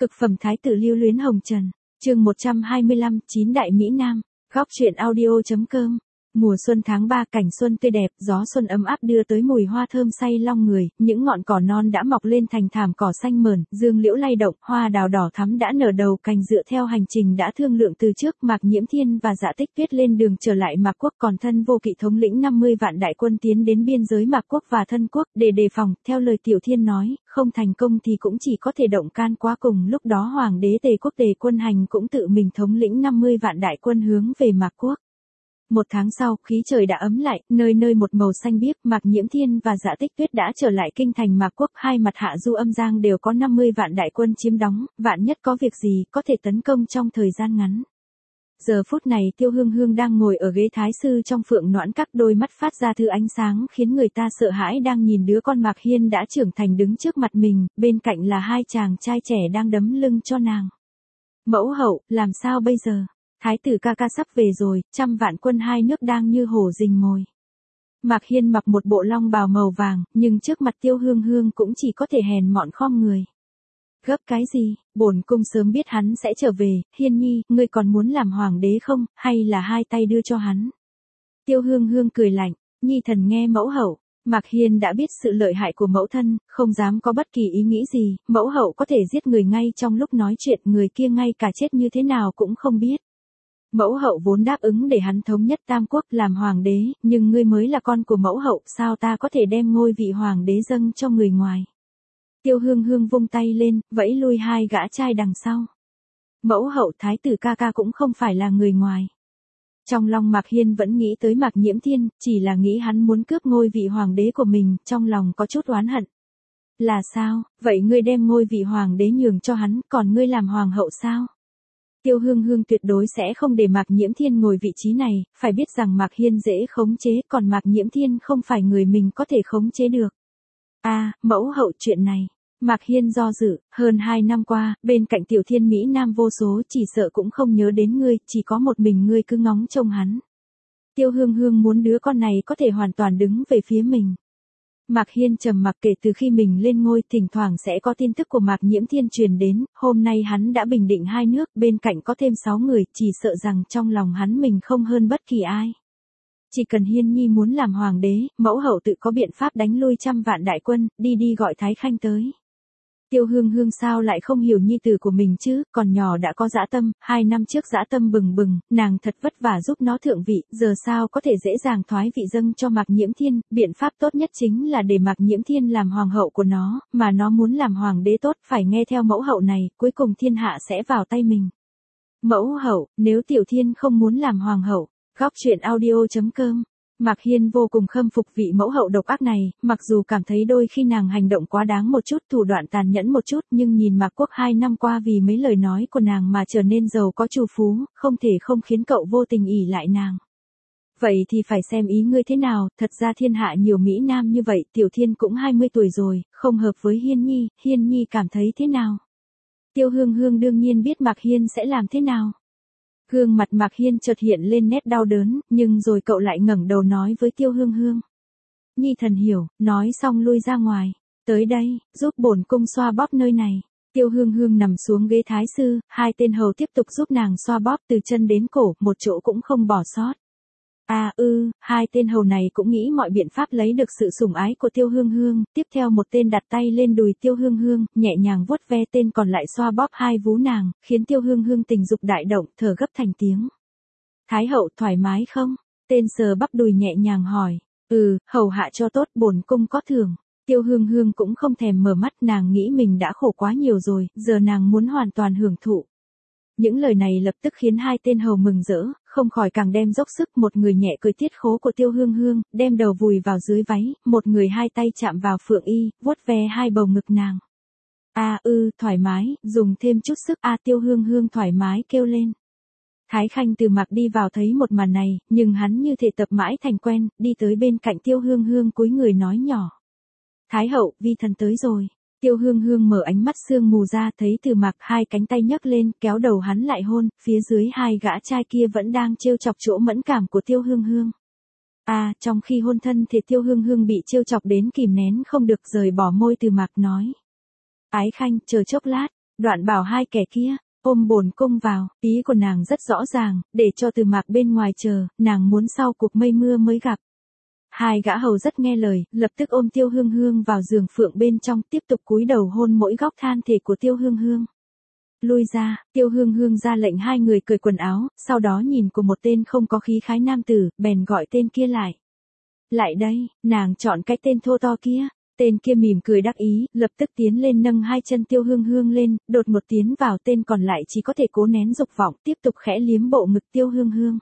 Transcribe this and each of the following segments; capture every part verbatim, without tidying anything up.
Cực phẩm thái tử lưu luyến hồng trần. Chương một trăm hai mươi lăm, chín đại mỹ nam. Góc truyện audio.com. Mùa xuân tháng ba, cảnh xuân tươi đẹp, gió xuân ấm áp đưa tới mùi hoa thơm say long người, những ngọn cỏ non đã mọc lên thành thảm cỏ xanh mờn, dương liễu lay động, hoa đào đỏ thắm đã nở đầu cành. Dựa theo hành trình đã thương lượng từ trước, Mạc Nhiễm Thiên và Dạ Tích Tuyết lên đường trở lại Mạc Quốc, còn Thân Vô Kỵ thống lĩnh năm mươi vạn đại quân tiến đến biên giới Mạc Quốc và Thân Quốc để đề phòng. Theo lời Tiểu Thiên nói, không thành công thì cũng chỉ có thể động can quá. Cùng lúc đó Hoàng đế Tề Quốc Tề Quân Hành cũng tự mình thống lĩnh năm mươi vạn đại quân hướng về Mạc Quốc. Một tháng sau, khí trời đã ấm lại, nơi nơi một màu xanh biếc. Mạc Nhiễm Thiên và Dạ Tích Tuyết đã trở lại kinh thành Mạc Quốc. Hai mặt hạ du âm giang đều có năm mươi vạn đại quân chiếm đóng, vạn nhất có việc gì có thể tấn công trong thời gian ngắn. Giờ phút này Tiêu Hương Hương đang ngồi ở ghế thái sư trong Phượng Noãn Các, đôi mắt phát ra thứ ánh sáng khiến người ta sợ hãi, đang nhìn đứa con Mạc Hiên đã trưởng thành đứng trước mặt mình, bên cạnh là hai chàng trai trẻ đang đấm lưng cho nàng. Mẫu hậu, làm sao bây giờ? Thái tử ca ca sắp về rồi, trăm vạn quân hai nước đang như hổ rình mồi. Mạc Hiên mặc một bộ long bào màu vàng, nhưng trước mặt Tiêu Hương Hương cũng chỉ có thể hèn mọn khom người. Gấp cái gì, bổn cung sớm biết hắn sẽ trở về. Hiên nhi, ngươi còn muốn làm hoàng đế không, hay là hai tay đưa cho hắn? Tiêu Hương Hương cười lạnh, nhi thần nghe mẫu hậu. Mạc Hiên đã biết sự lợi hại của mẫu thân, không dám có bất kỳ ý nghĩ gì. Mẫu hậu có thể giết người ngay trong lúc nói chuyện, người kia ngay cả chết như thế nào cũng không biết. Mẫu hậu vốn đáp ứng để hắn thống nhất Tam Quốc làm hoàng đế, nhưng ngươi mới là con của mẫu hậu, sao ta có thể đem ngôi vị hoàng đế dâng cho người ngoài? Tiêu Hương Hương vung tay lên, vẫy lui hai gã trai đằng sau. Mẫu hậu, thái tử ca ca cũng không phải là người ngoài. Trong lòng Mạc Hiên vẫn nghĩ tới Mạc Nhiễm Thiên, chỉ là nghĩ hắn muốn cướp ngôi vị hoàng đế của mình, trong lòng có chút oán hận. Là sao, vậy ngươi đem ngôi vị hoàng đế nhường cho hắn, còn ngươi làm hoàng hậu sao? Tiêu Hương Hương tuyệt đối sẽ không để Mạc Nhiễm Thiên ngồi vị trí này, phải biết rằng Mạc Hiên dễ khống chế, còn Mạc Nhiễm Thiên không phải người mình có thể khống chế được. A, à, mẫu hậu, chuyện này. Mạc Hiên do dự, hơn hai năm qua, bên cạnh Tiểu Thiên Mỹ Nam vô số, chỉ sợ cũng không nhớ đến ngươi, chỉ có một mình ngươi cứ ngóng trông hắn. Tiêu Hương Hương muốn đứa con này có thể hoàn toàn đứng về phía mình. Mạc Hiên trầm mặc, kể từ khi mình lên ngôi, thỉnh thoảng sẽ có tin tức của Mạc Nhiễm Thiên truyền đến, hôm nay hắn đã bình định hai nước, bên cạnh có thêm sáu người, chỉ sợ rằng trong lòng hắn mình không hơn bất kỳ ai. Chỉ cần Hiên nhi muốn làm hoàng đế, mẫu hậu tự có biện pháp đánh lui trăm vạn đại quân, đi đi gọi Thái Khanh tới. Tiêu Hương Hương sao lại không hiểu nhi tử của mình chứ, còn nhỏ đã có dã tâm, hai năm trước dã tâm bừng bừng, nàng thật vất vả giúp nó thượng vị, giờ sao có thể dễ dàng thoái vị dâng cho Mạc Nhiễm Thiên, biện pháp tốt nhất chính là để Mạc Nhiễm Thiên làm hoàng hậu của nó, mà nó muốn làm hoàng đế tốt, phải nghe theo mẫu hậu này, cuối cùng thiên hạ sẽ vào tay mình. Mẫu hậu, nếu Tiểu Thiên không muốn làm hoàng hậu, góc truyện audio.com. Mạc Hiên vô cùng khâm phục vị mẫu hậu độc ác này, mặc dù cảm thấy đôi khi nàng hành động quá đáng một chút, thủ đoạn tàn nhẫn một chút, nhưng nhìn Mạc Quốc hai năm qua vì mấy lời nói của nàng mà trở nên giàu có trù phú, không thể không khiến cậu vô tình ỷ lại nàng. Vậy thì phải xem ý ngươi thế nào, thật ra thiên hạ nhiều mỹ nam như vậy, Tiểu Thiên cũng hai mươi tuổi rồi, không hợp với Hiên nhi, Hiên nhi cảm thấy thế nào? Tiêu Hương Hương đương nhiên biết Mạc Hiên sẽ làm thế nào. Gương mặt Mạc Hiên chợt hiện lên nét đau đớn, nhưng rồi cậu lại ngẩng đầu nói với Tiêu Hương Hương. Nhi thần hiểu, nói xong lui ra ngoài. Tới đây, giúp bổn cung xoa bóp nơi này. Tiêu Hương Hương nằm xuống ghế thái sư, hai tên hầu tiếp tục giúp nàng xoa bóp từ chân đến cổ, một chỗ cũng không bỏ sót. À ư, hai tên hầu này cũng nghĩ mọi biện pháp lấy được sự sủng ái của Tiêu Hương Hương, tiếp theo một tên đặt tay lên đùi Tiêu Hương Hương, nhẹ nhàng vuốt ve, tên còn lại xoa bóp hai vú nàng, khiến Tiêu Hương Hương tình dục đại động, thở gấp thành tiếng. Thái hậu thoải mái không? Tên sờ bắp đùi nhẹ nhàng hỏi. Ừ, hầu hạ cho tốt, bổn cung có thưởng. Tiêu Hương Hương cũng không thèm mở mắt, nàng nghĩ mình đã khổ quá nhiều rồi, giờ nàng muốn hoàn toàn hưởng thụ. Những lời này lập tức khiến hai tên hầu mừng rỡ, không khỏi càng đem dốc sức, một người nhẹ cười tiết khố của Tiêu Hương Hương, đem đầu vùi vào dưới váy, một người hai tay chạm vào phượng y, vuốt ve hai bầu ngực nàng. A ư, thoải mái, dùng thêm chút sức, a Tiêu Hương Hương thoải mái kêu lên. Thái Khanh từ Mạc đi vào thấy một màn này, nhưng hắn như thể tập mãi thành quen, đi tới bên cạnh Tiêu Hương Hương cúi người nói nhỏ. Thái hậu, vi thần tới rồi. Tiêu Hương Hương mở ánh mắt sương mù ra, thấy Từ Mạc, hai cánh tay nhấc lên, kéo đầu hắn lại hôn, phía dưới hai gã trai kia vẫn đang trêu chọc chỗ mẫn cảm của Tiêu Hương Hương. À, trong khi hôn thân thì Tiêu Hương Hương bị trêu chọc đến kìm nén không được, rời bỏ môi Từ Mạc nói. Ái Khanh, chờ chốc lát. Đoạn bảo hai kẻ kia, ôm bổn cung vào, ý của nàng rất rõ ràng, để cho Từ Mạc bên ngoài chờ, nàng muốn sau cuộc mây mưa mới gặp. Hai gã hầu rất nghe lời, lập tức ôm Tiêu Hương Hương vào giường phượng bên trong, tiếp tục cúi đầu hôn mỗi góc than thể của Tiêu Hương Hương. Lui ra, Tiêu Hương Hương ra lệnh hai người cởi quần áo, sau đó nhìn của một tên không có khí khái nam tử, bèn gọi tên kia lại. Lại đây, nàng chọn cái tên thô to kia. Tên kia mỉm cười đắc ý, lập tức tiến lên nâng hai chân Tiêu Hương Hương lên, đột ngột tiến vào, tên còn lại chỉ có thể cố nén dục vọng, tiếp tục khẽ liếm bộ ngực Tiêu Hương Hương.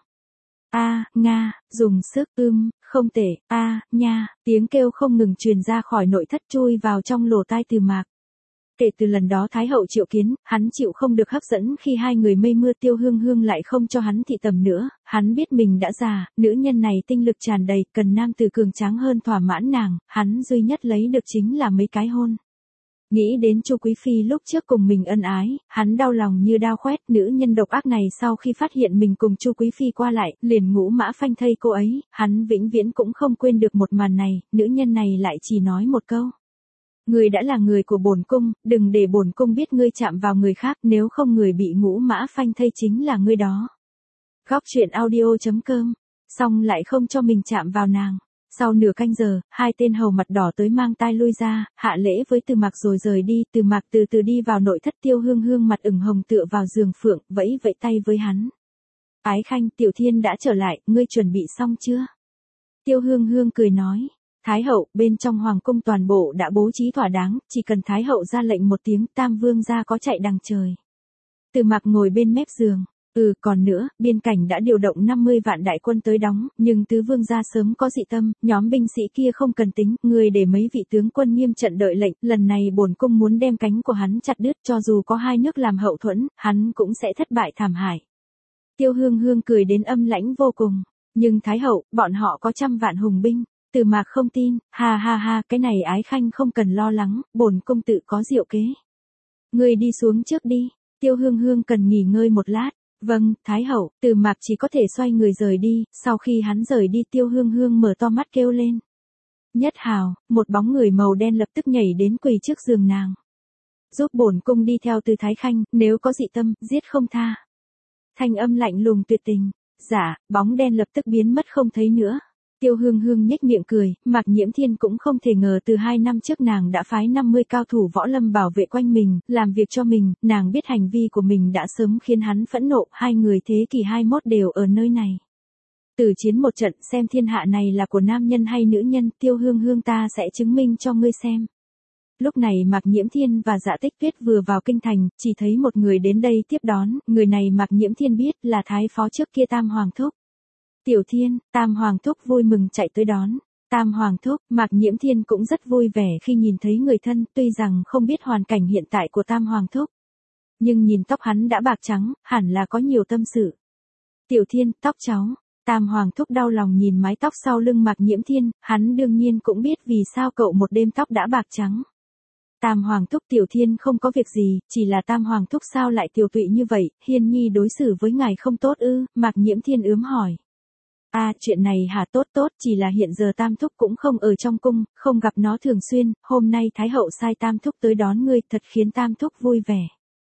A, nga, dùng sức, ưm, không tệ, a, nha, tiếng kêu không ngừng truyền ra khỏi nội thất chui vào trong lỗ tai Từ Mạc. Kể từ lần đó Thái hậu triệu kiến, hắn chịu không được hấp dẫn khi hai người mây mưa. Tiêu Hương Hương lại không cho hắn thị tầm nữa, hắn biết mình đã già, nữ nhân này tinh lực tràn đầy, cần nam tử cường tráng hơn thỏa mãn nàng, hắn duy nhất lấy được chính là mấy cái hôn. Nghĩ đến Chu Quý Phi lúc trước cùng mình ân ái, hắn đau lòng như đao khoét. Nữ nhân độc ác này sau khi phát hiện mình cùng Chu Quý Phi qua lại, liền ngũ mã phanh thây cô ấy, hắn vĩnh viễn cũng không quên được một màn này. Nữ nhân này lại chỉ nói một câu: người đã là người của bổn cung, đừng để bổn cung biết ngươi chạm vào người khác, nếu không người bị ngũ mã phanh thây chính là ngươi đó. Góc truyện audio chấm com, xong lại không cho mình chạm vào nàng. Sau nửa canh giờ, hai tên hầu mặt đỏ tới mang tai lui ra, hạ lễ với Từ Mạc rồi rời đi. Từ Mạc từ từ đi vào nội thất. Tiêu Hương Hương mặt ửng hồng tựa vào giường phượng, vẫy vẫy tay với hắn. Ái khanh, Tiểu Thiên đã trở lại, ngươi chuẩn bị xong chưa? Tiêu Hương Hương cười nói. Thái hậu, bên trong hoàng cung toàn bộ đã bố trí thỏa đáng, chỉ cần Thái hậu ra lệnh một tiếng, Tam Vương gia có chạy đằng trời. Từ Mạc ngồi bên mép giường. Ừ, còn nữa, biên cảnh đã điều động năm mươi vạn đại quân tới đóng, nhưng tứ vương gia sớm có dị tâm, nhóm binh sĩ kia không cần tính, người để mấy vị tướng quân nghiêm trận đợi lệnh, lần này bổn cung muốn đem cánh của hắn chặt đứt, cho dù có hai nước làm hậu thuẫn, hắn cũng sẽ thất bại thảm hại. Tiêu Hương Hương cười đến âm lãnh vô cùng, nhưng Thái hậu, bọn họ có trăm vạn hùng binh. Từ Mạc không tin, ha ha ha, cái này ái khanh không cần lo lắng, bổn cung tự có diệu kế. Người đi xuống trước đi, Tiêu Hương Hương cần nghỉ ngơi một lát. Vâng, Thái hậu. Từ Mạc chỉ có thể xoay người rời đi, sau khi hắn rời đi Tiêu Hương Hương mở to mắt kêu lên. Nhất hào, một bóng người màu đen lập tức nhảy đến quỳ trước giường nàng. Giúp bổn cung đi theo Từ Thái khanh, nếu có dị tâm, giết không tha. Thanh âm lạnh lùng tuyệt tình. Dạ, bóng đen lập tức biến mất không thấy nữa. Tiêu Hương Hương nhếch miệng cười, Mạc Nhiễm Thiên cũng không thể ngờ từ hai năm trước nàng đã phái năm mươi cao thủ võ lâm bảo vệ quanh mình, làm việc cho mình, nàng biết hành vi của mình đã sớm khiến hắn phẫn nộ, hai người thế kỷ hai mươi mốt đều ở nơi này. Tử chiến một trận xem thiên hạ này là của nam nhân hay nữ nhân, Tiêu Hương Hương ta sẽ chứng minh cho ngươi xem. Lúc này Mạc Nhiễm Thiên và Dạ Tích Tuyết vừa vào kinh thành, chỉ thấy một người đến đây tiếp đón, người này Mạc Nhiễm Thiên biết là thái phó trước kia Tam Hoàng Thúc. Tiểu Thiên, Tam Hoàng Thúc vui mừng chạy tới đón. Tam Hoàng Thúc, Mạc Nhiễm Thiên cũng rất vui vẻ khi nhìn thấy người thân, tuy rằng không biết hoàn cảnh hiện tại của Tam Hoàng Thúc. Nhưng nhìn tóc hắn đã bạc trắng, hẳn là có nhiều tâm sự. Tiểu Thiên, tóc cháu. Tam Hoàng Thúc đau lòng nhìn mái tóc sau lưng Mạc Nhiễm Thiên, hắn đương nhiên cũng biết vì sao cậu một đêm tóc đã bạc trắng. Tam Hoàng Thúc, Tiểu Thiên không có việc gì, chỉ là Tam Hoàng Thúc sao lại tiều tụy như vậy, Hiên Nhi đối xử với ngài không tốt ư? Mạc Nhiễm Thiên ướm hỏi. À, chuyện này hả? Tốt tốt, chỉ là hiện giờ Tam Thúc cũng không ở trong cung, không gặp nó thường xuyên, hôm nay Thái hậu sai Tam Thúc tới đón ngươi, thật khiến Tam Thúc vui vẻ.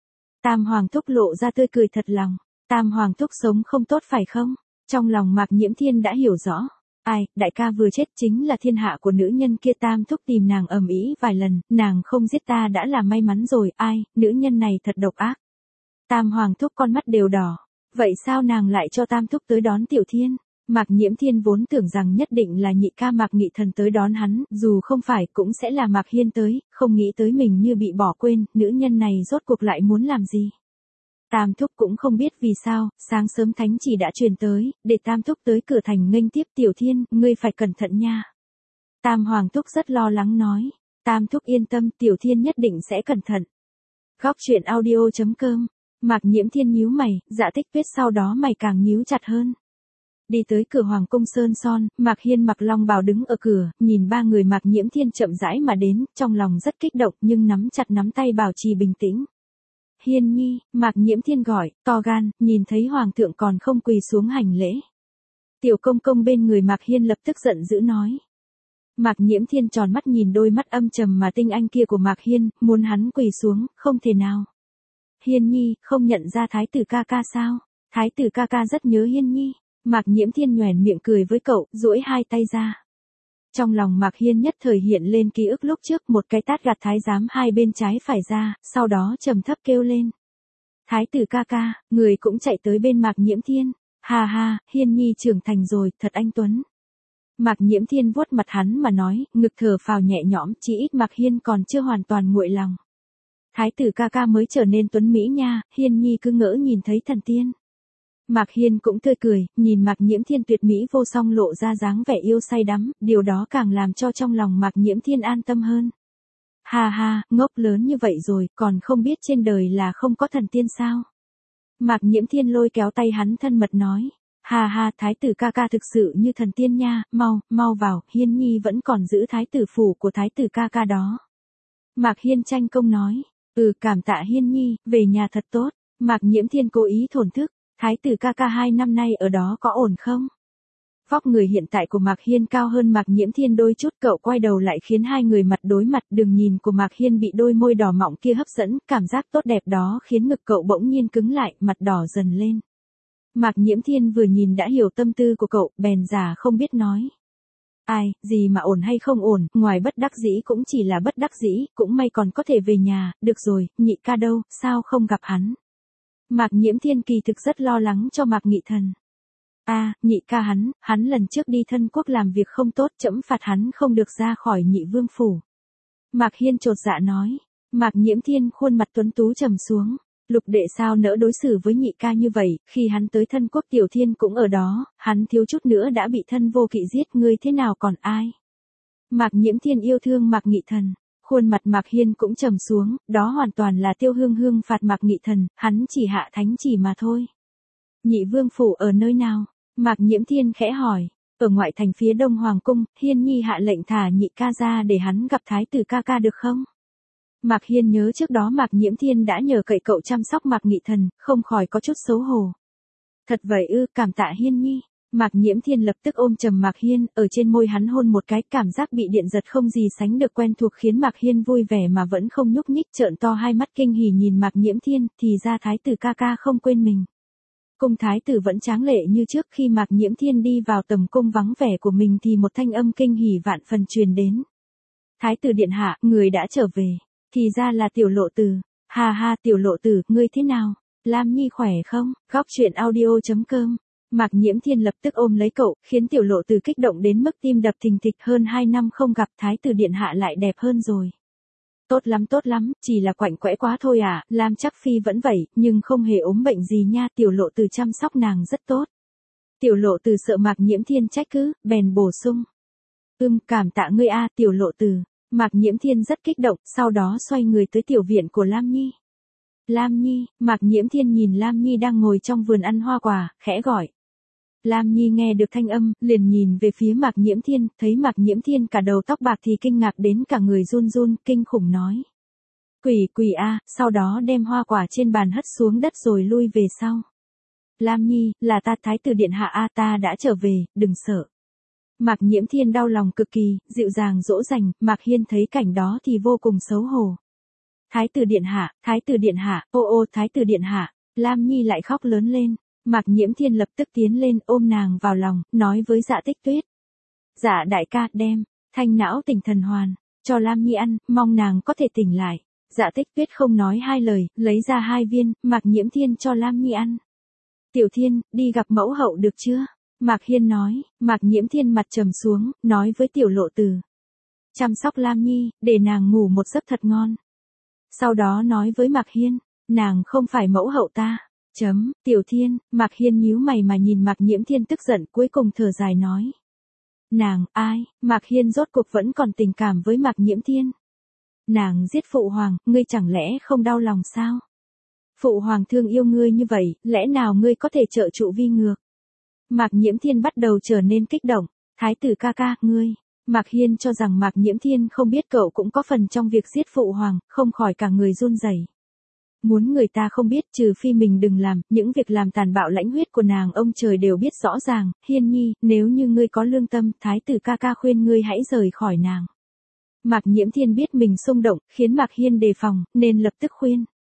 Tam Hoàng Thúc lộ ra tươi cười thật lòng. Tam Hoàng Thúc sống không tốt phải không? Trong lòng Mạc Nhiễm Thiên đã hiểu rõ. Ai, đại ca vừa chết chính là thiên hạ của nữ nhân kia. Tam Thúc tìm nàng ầm ĩ vài lần, nàng không giết ta đã là may mắn rồi. Ai, nữ nhân này thật độc ác. Tam Hoàng Thúc con mắt đều đỏ. Vậy sao nàng lại cho Tam Thúc tới đón Tiểu Thiên? Mạc Nhiễm Thiên vốn tưởng rằng nhất định là nhị ca Mạc Nghị Thần tới đón hắn, dù không phải cũng sẽ là Mạc Hiên tới, không nghĩ tới mình như bị bỏ quên, nữ nhân này rốt cuộc lại muốn làm gì. Tam Thúc cũng không biết vì sao, sáng sớm thánh chỉ đã truyền tới, để Tam Thúc tới cửa thành nghênh tiếp. Tiểu Thiên, ngươi phải cẩn thận nha. Tam Hoàng Thúc rất lo lắng nói. Tam Thúc yên tâm, Tiểu Thiên nhất định sẽ cẩn thận. Góc truyện audio chấm com. Mạc Nhiễm Thiên nhíu mày, Dạ Tích Tuyết sau đó mày càng nhíu chặt hơn. Đi tới cửa Hoàng cung Sơn Son, Mạc Hiên mặc long bào đứng ở cửa, nhìn ba người Mạc Nhiễm Thiên chậm rãi mà đến, trong lòng rất kích động nhưng nắm chặt nắm tay bảo trì bình tĩnh. Hiên Nhi, Mạc Nhiễm Thiên gọi, to gan, nhìn thấy Hoàng thượng còn không quỳ xuống hành lễ. Tiểu công công bên người Mạc Hiên lập tức giận dữ nói. Mạc Nhiễm Thiên tròn mắt nhìn đôi mắt âm trầm mà tinh anh kia của Mạc Hiên, muốn hắn quỳ xuống, không thể nào. Hiên Nhi, không nhận ra thái tử ca ca sao? Thái tử ca ca rất nhớ Hiên Nhi. Mạc Nhiễm Thiên nhoẻn miệng cười với cậu, duỗi hai tay ra. Trong lòng Mạc Hiên nhất thời hiện lên ký ức lúc trước, một cái tát gạt thái giám hai bên trái phải ra, sau đó trầm thấp kêu lên. Thái tử ca ca, người cũng chạy tới bên Mạc Nhiễm Thiên. Ha ha, Hiên Nhi trưởng thành rồi, thật anh tuấn. Mạc Nhiễm Thiên vuốt mặt hắn mà nói, ngực thở phào nhẹ nhõm, chỉ ít Mạc Hiên còn chưa hoàn toàn nguội lòng. Thái tử ca ca mới trở nên tuấn mỹ nha, Hiên Nhi cứ ngỡ nhìn thấy thần tiên. Mạc Hiên cũng tươi cười, nhìn Mạc Nhiễm Thiên tuyệt mỹ vô song lộ ra dáng vẻ yêu say đắm, điều đó càng làm cho trong lòng Mạc Nhiễm Thiên an tâm hơn. Ha ha, ngốc lớn như vậy rồi, còn không biết trên đời là không có thần tiên sao? Mạc Nhiễm Thiên lôi kéo tay hắn thân mật nói. Ha ha, thái tử ca ca thực sự như thần tiên nha, mau, mau vào, Hiên Nhi vẫn còn giữ thái tử phủ của thái tử ca ca đó. Mạc Hiên tranh công nói. Ừ, cảm tạ Hiên Nhi, về nhà thật tốt. Mạc Nhiễm Thiên cố ý thổn thức. Thái tử ca ca hai năm nay ở đó có ổn không? Vóc người hiện tại của Mạc Hiên cao hơn Mạc Nhiễm Thiên đôi chút, cậu quay đầu lại khiến hai người mặt đối mặt, đường nhìn của Mạc Hiên bị đôi môi đỏ mọng kia hấp dẫn, cảm giác tốt đẹp đó khiến ngực cậu bỗng nhiên cứng lại, mặt đỏ dần lên. Mạc Nhiễm Thiên vừa nhìn đã hiểu tâm tư của cậu, bèn giả không biết nói. Ai, gì mà ổn hay không ổn, ngoài bất đắc dĩ cũng chỉ là bất đắc dĩ, cũng may còn có thể về nhà, được rồi, nhị ca đâu, sao không gặp hắn? Mạc Nhiễm Thiên kỳ thực rất lo lắng cho Mạc Nghị Thần. A, à, nhị ca hắn, hắn lần trước đi thân quốc làm việc không tốt, trẫm phạt hắn không được ra khỏi Nhị Vương phủ. Mạc Hiên chột dạ nói. Mạc Nhiễm Thiên khuôn mặt tuấn tú trầm xuống. Lục đệ sao nỡ đối xử với nhị ca như vậy, khi hắn tới thân quốc Tiểu Thiên cũng ở đó, hắn thiếu chút nữa đã bị thân vô kỵ giết, ngươi thế nào còn ai? Mạc Nhiễm Thiên yêu thương Mạc Nghị Thần. Khuôn mặt Mạc Hiên cũng trầm xuống, đó hoàn toàn là Tiêu Hương Hương phạt Mạc Nghị Thần, hắn chỉ hạ thánh chỉ mà thôi. Nhị Vương phủ ở nơi nào? Mạc Nhiễm Thiên khẽ hỏi. Ở ngoại thành phía đông Hoàng cung, Hiên Nhi hạ lệnh thả nhị ca ra để hắn gặp thái tử ca ca được không? Mạc Hiên nhớ trước đó Mạc Nhiễm Thiên đã nhờ cậy cậu chăm sóc Mạc Nghị Thần, không khỏi có chút xấu hổ. Thật vậy ư, cảm tạ Hiên Nhi. Mạc Nhiễm Thiên lập tức ôm chầm Mạc Hiên, ở trên môi hắn hôn một cái, cảm giác bị điện giật không gì sánh được quen thuộc khiến Mạc Hiên vui vẻ mà vẫn không nhúc nhích, trợn to hai mắt kinh hỉ nhìn Mạc Nhiễm Thiên, thì ra thái tử ca ca không quên mình. Cung thái tử vẫn tráng lệ như trước, khi Mạc Nhiễm Thiên đi vào tầm cung vắng vẻ của mình thì một thanh âm kinh hỉ vạn phần truyền đến. Thái tử điện hạ, người đã trở về. Thì ra là Tiểu Lộ Tử. Ha ha, Tiểu Lộ Tử, ngươi thế nào? Lam Nhi khỏe không? Góc truyện audio chấm com. Mạc Nhiễm Thiên lập tức ôm lấy cậu, khiến Tiểu Lộ Tử kích động đến mức tim đập thình thịch, hơn hai năm không gặp thái tử điện hạ lại đẹp hơn rồi. Tốt lắm tốt lắm, chỉ là quạnh quẽ quá thôi à, Lam chắc phi vẫn vậy, nhưng không hề ốm bệnh gì nha, Tiểu Lộ Tử chăm sóc nàng rất tốt. Tiểu Lộ Tử sợ Mạc Nhiễm Thiên trách cứ, bèn bổ sung. Ưm, cảm tạ ngươi a, Tiểu Lộ Tử. Mạc Nhiễm Thiên rất kích động, sau đó xoay người tới tiểu viện của Lam Nhi. Lam Nhi, Mạc Nhiễm Thiên nhìn Lam Nhi đang ngồi trong vườn ăn hoa quả, khẽ gọi. Lam Nhi nghe được thanh âm, liền nhìn về phía Mạc Nhiễm Thiên, thấy Mạc Nhiễm Thiên cả đầu tóc bạc thì kinh ngạc đến cả người run run, kinh khủng nói. Quỷ quỷ a, sau đó đem hoa quả trên bàn hất xuống đất rồi lui về sau. Lam Nhi, là ta thái tử điện hạ a, ta đã trở về, đừng sợ. Mạc Nhiễm Thiên đau lòng cực kỳ, dịu dàng dỗ dành, Mạc Hiên thấy cảnh đó thì vô cùng xấu hổ. Thái tử điện hạ, thái tử điện hạ, ô ô thái tử điện hạ, Lam Nhi lại khóc lớn lên. Mạc Nhiễm Thiên lập tức tiến lên ôm nàng vào lòng, nói với Dạ Tích Tuyết. Dạ đại ca, đem, thanh não tỉnh thần hoàn, cho Lam Nhi ăn, mong nàng có thể tỉnh lại. Dạ Tích Tuyết không nói hai lời, lấy ra hai viên, Mạc Nhiễm Thiên cho Lam Nhi ăn. Tiểu Thiên, đi gặp mẫu hậu được chưa? Mạc Hiên nói. Mạc Nhiễm Thiên mặt trầm xuống, nói với Tiểu Lộ Tử. Chăm sóc Lam Nhi, để nàng ngủ một giấc thật ngon. Sau đó nói với Mạc Hiên, nàng không phải mẫu hậu ta. Chấm, Tiểu Thiên, Mạc Hiên nhíu mày mà nhìn Mạc Nhiễm Thiên tức giận, cuối cùng thở dài nói. Nàng, ai? Mạc Hiên rốt cuộc vẫn còn tình cảm với Mạc Nhiễm Thiên. Nàng giết phụ hoàng, ngươi chẳng lẽ không đau lòng sao? Phụ hoàng thương yêu ngươi như vậy, lẽ nào ngươi có thể trợ trụ vi ngược? Mạc Nhiễm Thiên bắt đầu trở nên kích động. Thái tử ca ca, ngươi. Mạc Hiên cho rằng Mạc Nhiễm Thiên không biết cậu cũng có phần trong việc giết phụ hoàng, không khỏi cả người run rẩy. Muốn người ta không biết, trừ phi mình đừng làm, những việc làm tàn bạo lãnh huyết của nàng ông trời đều biết rõ ràng. Hiên Nhi, nếu như ngươi có lương tâm, thái tử ca ca khuyên ngươi hãy rời khỏi nàng. Mạc Nhiễm Thiên biết mình xung động, khiến Mạc Hiên đề phòng, nên lập tức khuyên.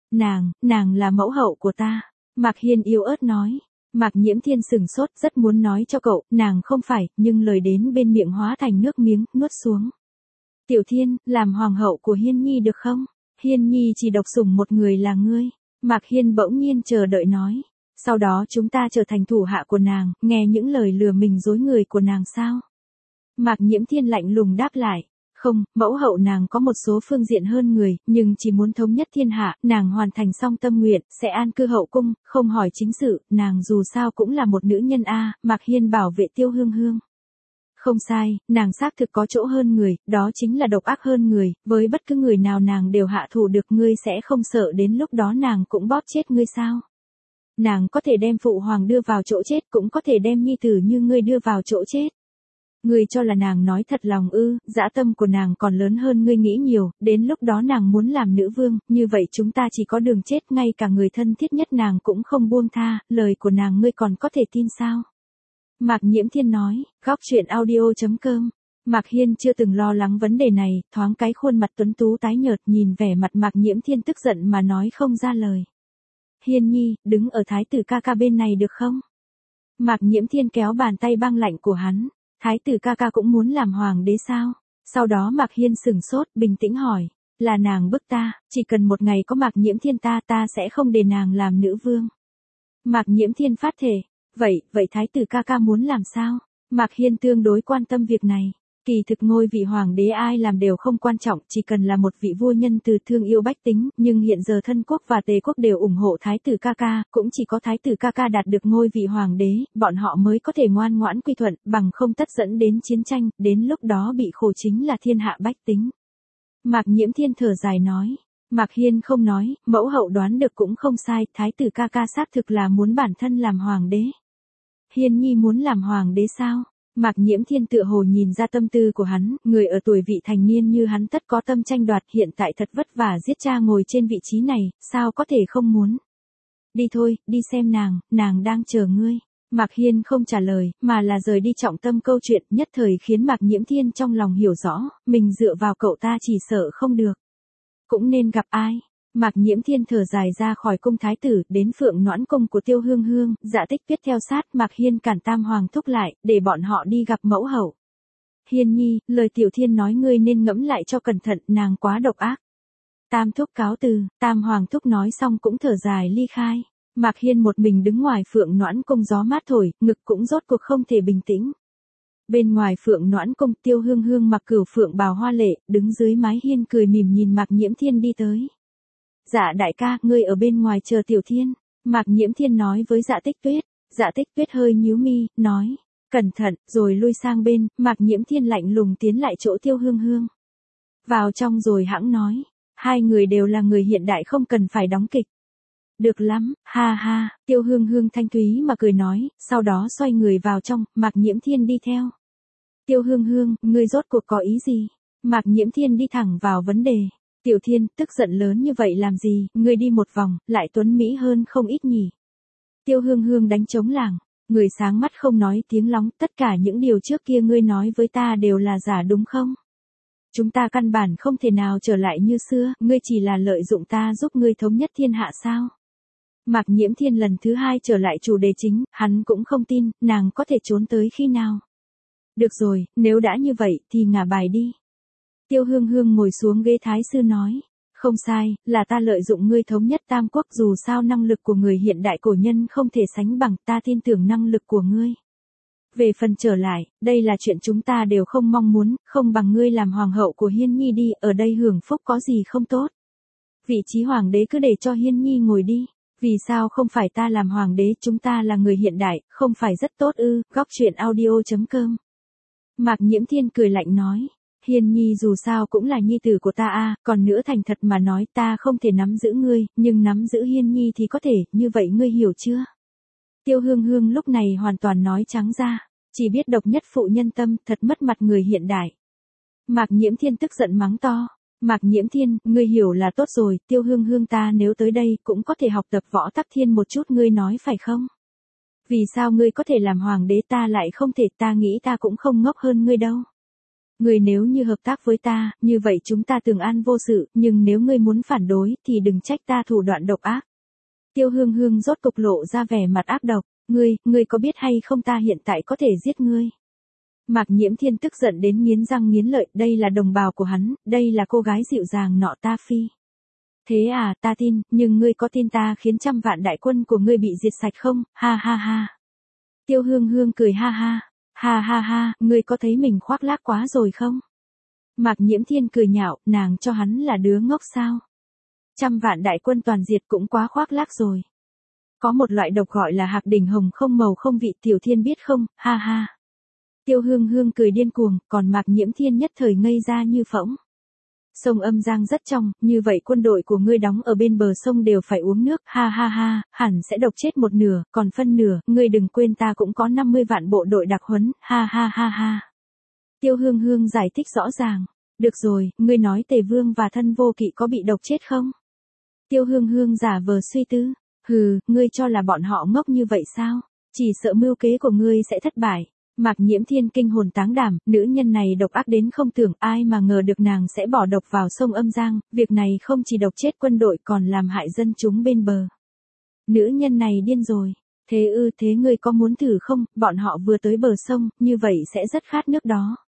Nàng, nàng là mẫu hậu của ta. Mạc Hiên yếu ớt nói. Mạc Nhiễm Thiên sừng sốt, rất muốn nói cho cậu, nàng không phải, nhưng lời đến bên miệng hóa thành nước miếng, nuốt xuống. Tiểu Thiên, làm hoàng hậu của Hiên Nhi được không? Hiên Nhi chỉ độc sủng một người là ngươi. Mạc Hiên bỗng nhiên chờ đợi nói. Sau đó chúng ta trở thành thủ hạ của nàng, nghe những lời lừa mình dối người của nàng sao? Mạc Nhiễm Thiên lạnh lùng đáp lại. Không, mẫu hậu nàng có một số phương diện hơn người, nhưng chỉ muốn thống nhất thiên hạ, nàng hoàn thành xong tâm nguyện, sẽ an cư hậu cung, không hỏi chính sự, nàng dù sao cũng là một nữ nhân a. Mạc Hiên bảo vệ Tiêu Hương Hương. Không sai, nàng xác thực có chỗ hơn người, đó chính là độc ác hơn người, với bất cứ người nào nàng đều hạ thủ được, ngươi sẽ không sợ đến lúc đó nàng cũng bóp chết ngươi sao? Nàng có thể đem phụ hoàng đưa vào chỗ chết, cũng có thể đem nhi tử như ngươi đưa vào chỗ chết. Ngươi cho là nàng nói thật lòng ư? Dã tâm của nàng còn lớn hơn ngươi nghĩ nhiều, đến lúc đó nàng muốn làm nữ vương, như vậy chúng ta chỉ có đường chết, ngay cả người thân thiết nhất nàng cũng không buông tha, lời của nàng ngươi còn có thể tin sao? Mạc Nhiễm Thiên nói, góc truyện audio chấm com. Mạc Hiên chưa từng lo lắng vấn đề này, thoáng cái khuôn mặt tuấn tú tái nhợt, nhìn vẻ mặt Mạc Nhiễm Thiên tức giận mà nói không ra lời. Hiên Nhi, đứng ở thái tử ca ca bên này được không? Mạc Nhiễm Thiên kéo bàn tay băng lạnh của hắn. Thái tử ca ca cũng muốn làm hoàng đế sao? Sau đó Mạc Hiên sừng sốt, bình tĩnh hỏi. Là nàng bức ta, chỉ cần một ngày có Mạc Nhiễm Thiên ta ta sẽ không để nàng làm nữ vương. Mạc Nhiễm Thiên phát thể. Vậy, vậy thái tử ca ca muốn làm sao? Mạc Hiên tương đối quan tâm việc này. Kỳ thực ngôi vị hoàng đế ai làm đều không quan trọng, chỉ cần là một vị vua nhân từ thương yêu bách tính, nhưng hiện giờ thân quốc và tề quốc đều ủng hộ thái tử ca ca, cũng chỉ có thái tử ca ca đạt được ngôi vị hoàng đế, bọn họ mới có thể ngoan ngoãn quy thuận, bằng không tất dẫn đến chiến tranh, đến lúc đó bị khổ chính là thiên hạ bách tính. Mạc Nhiễm Thiên thở dài nói. Mạc Hiên không nói, mẫu hậu đoán được cũng không sai, thái tử ca ca xác thực là muốn bản thân làm hoàng đế. Hiên Nhi muốn làm hoàng đế sao? Mạc Nhiễm Thiên tựa hồ nhìn ra tâm tư của hắn, người ở tuổi vị thành niên như hắn tất có tâm tranh đoạt, hiện tại thật vất vả giết cha ngồi trên vị trí này, sao có thể không muốn? Đi thôi, đi xem nàng, nàng đang chờ ngươi. Mạc Hiên không trả lời, mà là rời đi, trọng tâm câu chuyện, nhất thời khiến Mạc Nhiễm Thiên trong lòng hiểu rõ, mình dựa vào cậu ta chỉ sợ không được. Cũng nên gặp ai? Mạc Nhiễm Thiên thở dài ra khỏi cung thái tử, đến Phượng Noãn cung của Tiêu Hương Hương, Dạ Tích Tuyết theo sát, Mạc Hiên cản Tam Hoàng thúc lại, để bọn họ đi gặp mẫu hậu. Hiên Nhi, lời Tiểu Thiên nói ngươi nên ngẫm lại cho cẩn thận, nàng quá độc ác. Tam thúc cáo từ, Tam Hoàng thúc nói xong cũng thở dài ly khai. Mạc Hiên một mình đứng ngoài Phượng Noãn cung, gió mát thổi, ngực cũng rốt cuộc không thể bình tĩnh. Bên ngoài Phượng Noãn cung, Tiêu Hương Hương mặc cửu phượng bào hoa lệ, đứng dưới mái hiên cười mỉm nhìn Mạc Nhiễm Thiên đi tới. Dạ đại ca, ngươi ở bên ngoài chờ Tiểu Thiên. Mạc Nhiễm Thiên nói với Dạ Tích Tuyết. Dạ Tích Tuyết hơi nhíu mi, nói. Cẩn thận, rồi lui sang bên, Mạc Nhiễm Thiên lạnh lùng tiến lại chỗ Tiêu Hương Hương. Vào trong rồi hãng nói. Hai người đều là người hiện đại, không cần phải đóng kịch. Được lắm, ha ha, Tiêu Hương Hương thanh thúy mà cười nói, sau đó xoay người vào trong, Mạc Nhiễm Thiên đi theo. Tiêu Hương Hương, ngươi rốt cuộc có ý gì? Mạc Nhiễm Thiên đi thẳng vào vấn đề. Tiểu Thiên, tức giận lớn như vậy làm gì, ngươi đi một vòng, lại tuấn mỹ hơn không ít nhỉ. Tiêu Hương Hương đánh trống lảng, người sáng mắt không nói tiếng lóng, tất cả những điều trước kia ngươi nói với ta đều là giả đúng không? Chúng ta căn bản không thể nào trở lại như xưa, ngươi chỉ là lợi dụng ta giúp ngươi thống nhất thiên hạ sao? Mạc Nhiễm Thiên lần thứ hai trở lại chủ đề chính, hắn cũng không tin, nàng có thể trốn tới khi nào. Được rồi, nếu đã như vậy, thì ngả bài đi. Tiêu Hương Hương ngồi xuống ghế thái sư nói. Không sai, là ta lợi dụng ngươi thống nhất tam quốc, dù sao năng lực của người hiện đại cổ nhân không thể sánh bằng, ta tin tưởng năng lực của ngươi. Về phần trở lại, đây là chuyện chúng ta đều không mong muốn, không bằng ngươi làm hoàng hậu của Hiên Nhi đi, ở đây hưởng phúc có gì không tốt. Vị trí hoàng đế cứ để cho Hiên Nhi ngồi đi. Vì sao không phải ta làm hoàng đế, chúng ta là người hiện đại, không phải rất tốt ư? Góc truyện audio chấm com. Mạc Nhiễm Thiên cười lạnh nói. Hiên Nhi dù sao cũng là nhi tử của ta a, còn nữa thành thật mà nói, ta không thể nắm giữ ngươi, nhưng nắm giữ Hiên Nhi thì có thể, như vậy ngươi hiểu chưa? Tiêu Hương Hương lúc này hoàn toàn nói trắng ra, chỉ biết độc nhất phụ nhân tâm, thật mất mặt người hiện đại. Mạc Nhiễm Thiên tức giận mắng to. Mạc Nhiễm Thiên, ngươi hiểu là tốt rồi, Tiêu Hương Hương ta nếu tới đây cũng có thể học tập Võ Tắc Thiên một chút, ngươi nói phải không? Vì sao ngươi có thể làm hoàng đế ta lại không thể, ta nghĩ ta cũng không ngốc hơn ngươi đâu. Ngươi nếu như hợp tác với ta, như vậy chúng ta tường an vô sự, nhưng nếu ngươi muốn phản đối, thì đừng trách ta thủ đoạn độc ác. Tiêu Hương Hương rốt cục lộ ra vẻ mặt ác độc, ngươi, ngươi có biết hay không ta hiện tại có thể giết ngươi. Mạc Nhiễm Thiên tức giận đến nghiến răng nghiến lợi, đây là đồng bào của hắn, đây là cô gái dịu dàng nọ ta phi. Thế à, ta tin, nhưng ngươi có tin ta khiến trăm vạn đại quân của ngươi bị diệt sạch không, ha ha ha. Tiêu Hương Hương cười ha ha, ha ha ha, ngươi có thấy mình khoác lác quá rồi không? Mạc Nhiễm Thiên cười nhạo, nàng cho hắn là đứa ngốc sao? Trăm vạn đại quân toàn diệt cũng quá khoác lác rồi. Có một loại độc gọi là hạc đỉnh hồng không màu không vị, Tiểu Thiên biết không, ha ha. Tiêu Hương Hương cười điên cuồng, còn Mạc Nhiễm Thiên nhất thời ngây ra như phỗng. Sông Âm Giang rất trong, như vậy quân đội của ngươi đóng ở bên bờ sông đều phải uống nước, ha ha ha, hẳn sẽ độc chết một nửa, còn phân nửa, ngươi đừng quên ta cũng có năm mươi vạn bộ đội đặc huấn, ha ha ha ha. Tiêu Hương Hương giải thích rõ ràng, được rồi, ngươi nói Tề Vương và thân vô kỵ có bị độc chết không? Tiêu Hương Hương giả vờ suy tư, hừ, ngươi cho là bọn họ ngốc như vậy sao? Chỉ sợ mưu kế của ngươi sẽ thất bại. Mạc Nhiễm Thiên kinh hồn táng đảm, nữ nhân này độc ác đến không tưởng, ai mà ngờ được nàng sẽ bỏ độc vào sông Âm Giang, việc này không chỉ độc chết quân đội còn làm hại dân chúng bên bờ. Nữ nhân này điên rồi. Thế ư, thế ngươi có muốn thử không, bọn họ vừa tới bờ sông, như vậy sẽ rất khát nước đó.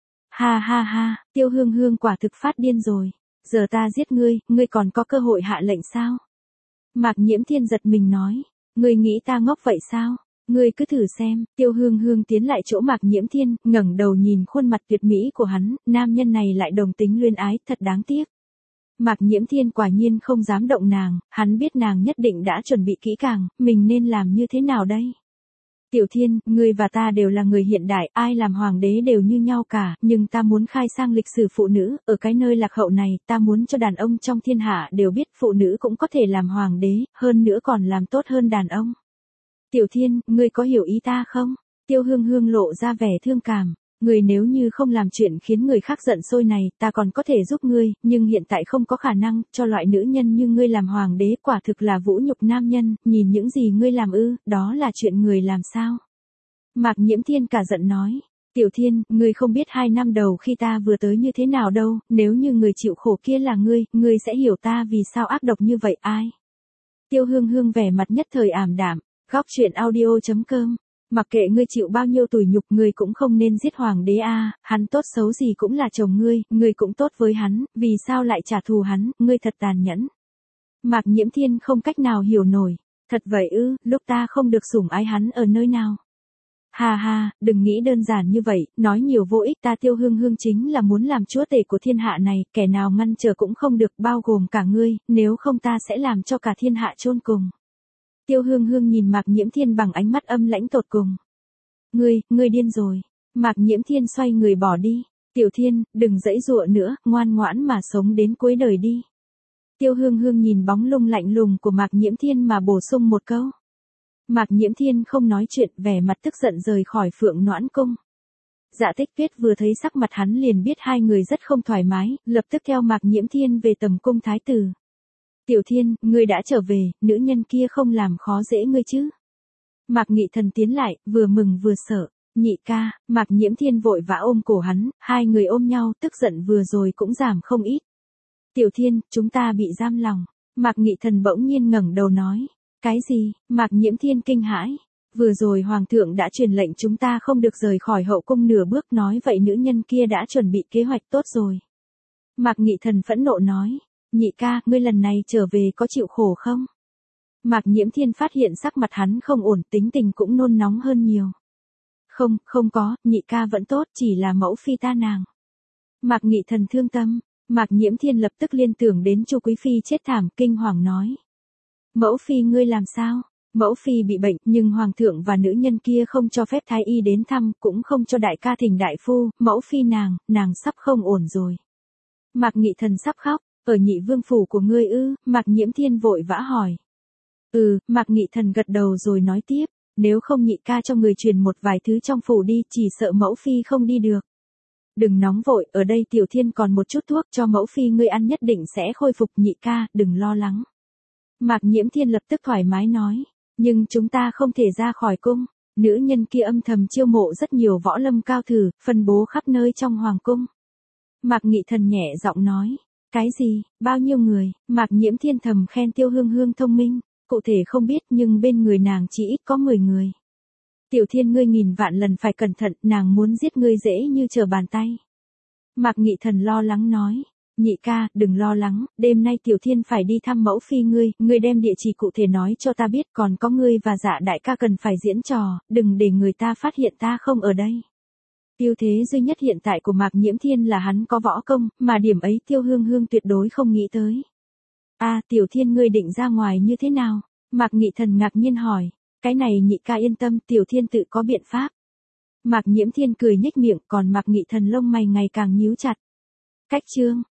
Ha ha ha, Tiêu Hương Hương quả thực phát điên rồi. Giờ ta giết ngươi, ngươi còn có cơ hội hạ lệnh sao? Mạc Nhiễm Thiên giật mình nói, ngươi nghĩ ta ngốc vậy sao? Ngươi cứ thử xem. Tiêu Hương Hương tiến lại chỗ Mạc Nhiễm Thiên, ngẩng đầu nhìn khuôn mặt tuyệt mỹ của hắn, nam nhân này lại đồng tính luyến ái, thật đáng tiếc. Mạc Nhiễm Thiên quả nhiên không dám động nàng, hắn biết nàng nhất định đã chuẩn bị kỹ càng, mình nên làm như thế nào đây? Tiểu Thiên, ngươi và ta đều là người hiện đại, ai làm hoàng đế đều như nhau cả, nhưng ta muốn khai sang lịch sử phụ nữ, ở cái nơi lạc hậu này, ta muốn cho đàn ông trong thiên hạ đều biết phụ nữ cũng có thể làm hoàng đế, hơn nữa còn làm tốt hơn đàn ông. Tiểu Thiên, ngươi có hiểu ý ta không? Tiêu Hương Hương lộ ra vẻ thương cảm. Ngươi nếu như không làm chuyện khiến người khác giận sôi này, ta còn có thể giúp ngươi, nhưng hiện tại không có khả năng, cho loại nữ nhân như ngươi làm hoàng đế quả thực là vũ nhục nam nhân, nhìn những gì ngươi làm ư, đó là chuyện người làm sao? Mạc Nhiễm Thiên cả giận nói. Tiểu Thiên, ngươi không biết hai năm đầu khi ta vừa tới như thế nào đâu, nếu như người chịu khổ kia là ngươi, ngươi sẽ hiểu ta vì sao ác độc như vậy ai? Tiêu Hương Hương vẻ mặt nhất thời ảm đạm. Góc truyện audio chấm com. Mặc kệ ngươi chịu bao nhiêu tủi nhục, ngươi cũng không nên giết hoàng đế a, hắn tốt xấu gì cũng là chồng ngươi, ngươi cũng tốt với hắn, vì sao lại trả thù hắn, ngươi thật tàn nhẫn. Mạc Nhiễm Thiên không cách nào hiểu nổi, thật vậy ư, lúc ta không được sủng ái hắn ở nơi nào. Ha ha, đừng nghĩ đơn giản như vậy, nói nhiều vô ích, ta Tiêu Hương Hương chính là muốn làm chúa tể của thiên hạ này, kẻ nào ngăn trở cũng không được, bao gồm cả ngươi, nếu không ta sẽ làm cho cả thiên hạ chôn cùng. Tiêu Hương Hương nhìn Mạc Nhiễm Thiên bằng ánh mắt âm lãnh tột cùng. Ngươi, ngươi điên rồi. Mạc Nhiễm Thiên xoay người bỏ đi. Tiểu Thiên, đừng giãy giụa nữa, ngoan ngoãn mà sống đến cuối đời đi. Tiêu Hương Hương nhìn bóng lung lạnh lùng của Mạc Nhiễm Thiên mà bổ sung một câu. Mạc Nhiễm Thiên không nói chuyện, vẻ mặt tức giận rời khỏi Phượng Noãn Cung. Dạ Tích Tuyết vừa thấy sắc mặt hắn liền biết hai người rất không thoải mái, lập tức theo Mạc Nhiễm Thiên về tầm cung thái tử. Tiểu Thiên, ngươi đã trở về, nữ nhân kia không làm khó dễ ngươi chứ? Mạc Nghị Thần tiến lại, vừa mừng vừa sợ. Nhị ca, Mạc Nhiễm Thiên vội vã ôm cổ hắn, hai người ôm nhau, tức giận vừa rồi cũng giảm không ít. Tiểu Thiên, chúng ta bị giam lòng. Mạc Nghị Thần bỗng nhiên ngẩng đầu nói. Cái gì? Mạc Nhiễm Thiên kinh hãi. Vừa rồi Hoàng thượng đã truyền lệnh chúng ta không được rời khỏi hậu cung nửa bước, nói vậy nữ nhân kia đã chuẩn bị kế hoạch tốt rồi. Mạc Nghị Thần phẫn nộ nói. Nhị ca, ngươi lần này trở về có chịu khổ không? Mạc Nhiễm Thiên phát hiện sắc mặt hắn không ổn, tính tình cũng nôn nóng hơn nhiều. Không, không có, nhị ca vẫn tốt, chỉ là mẫu phi ta nàng. Mạc Nghị Thần thương tâm, Mạc Nhiễm Thiên lập tức liên tưởng đến Chu Quý Phi chết thảm, kinh hoàng nói. Mẫu phi ngươi làm sao? Mẫu phi bị bệnh, nhưng hoàng thượng và nữ nhân kia không cho phép thái y đến thăm, cũng không cho đại ca thỉnh đại phu, mẫu phi nàng, nàng sắp không ổn rồi. Mạc Nghị Thần sắp khóc. Ở Nhị Vương phủ của ngươi ư? Mạc Nhiễm Thiên vội vã hỏi. Ừ, Mạc Nghị Thần gật đầu rồi nói tiếp, nếu không nhị ca cho người truyền một vài thứ trong phủ đi, chỉ sợ mẫu phi không đi được. Đừng nóng vội, ở đây Tiểu Thiên còn một chút thuốc cho mẫu phi ngươi ăn nhất định sẽ khôi phục, nhị ca, đừng lo lắng. Mạc Nhiễm Thiên lập tức thoải mái nói, nhưng chúng ta không thể ra khỏi cung. Nữ nhân kia âm thầm chiêu mộ rất nhiều võ lâm cao thủ, phân bố khắp nơi trong hoàng cung. Mạc Nghị Thần nhẹ giọng nói. Cái gì, bao nhiêu người? Mạc Nhiễm Thiên thầm khen Tiêu Hương Hương thông minh, cụ thể không biết nhưng bên người nàng chỉ ít có mười người. Tiểu Thiên ngươi nghìn vạn lần phải cẩn thận, nàng muốn giết ngươi dễ như trở bàn tay. Mạc Nghị Thần lo lắng nói. Nhị ca, đừng lo lắng, đêm nay Tiểu Thiên phải đi thăm mẫu phi ngươi, ngươi đem địa chỉ cụ thể nói cho ta biết, còn có ngươi và Dạ đại ca cần phải diễn trò, đừng để người ta phát hiện ta không ở đây. Ưu thế duy nhất hiện tại của Mạc Nhiễm Thiên là hắn có võ công, mà điểm ấy Tiêu Hương Hương tuyệt đối không nghĩ tới. A, à, Tiểu Thiên ngươi định ra ngoài như thế nào? Mạc Nghị Thần ngạc nhiên hỏi. Cái này nhị ca yên tâm, Tiểu Thiên tự có biện pháp. Mạc Nhiễm Thiên cười nhếch miệng, còn Mạc Nghị Thần lông mày ngày càng nhíu chặt. Cách chương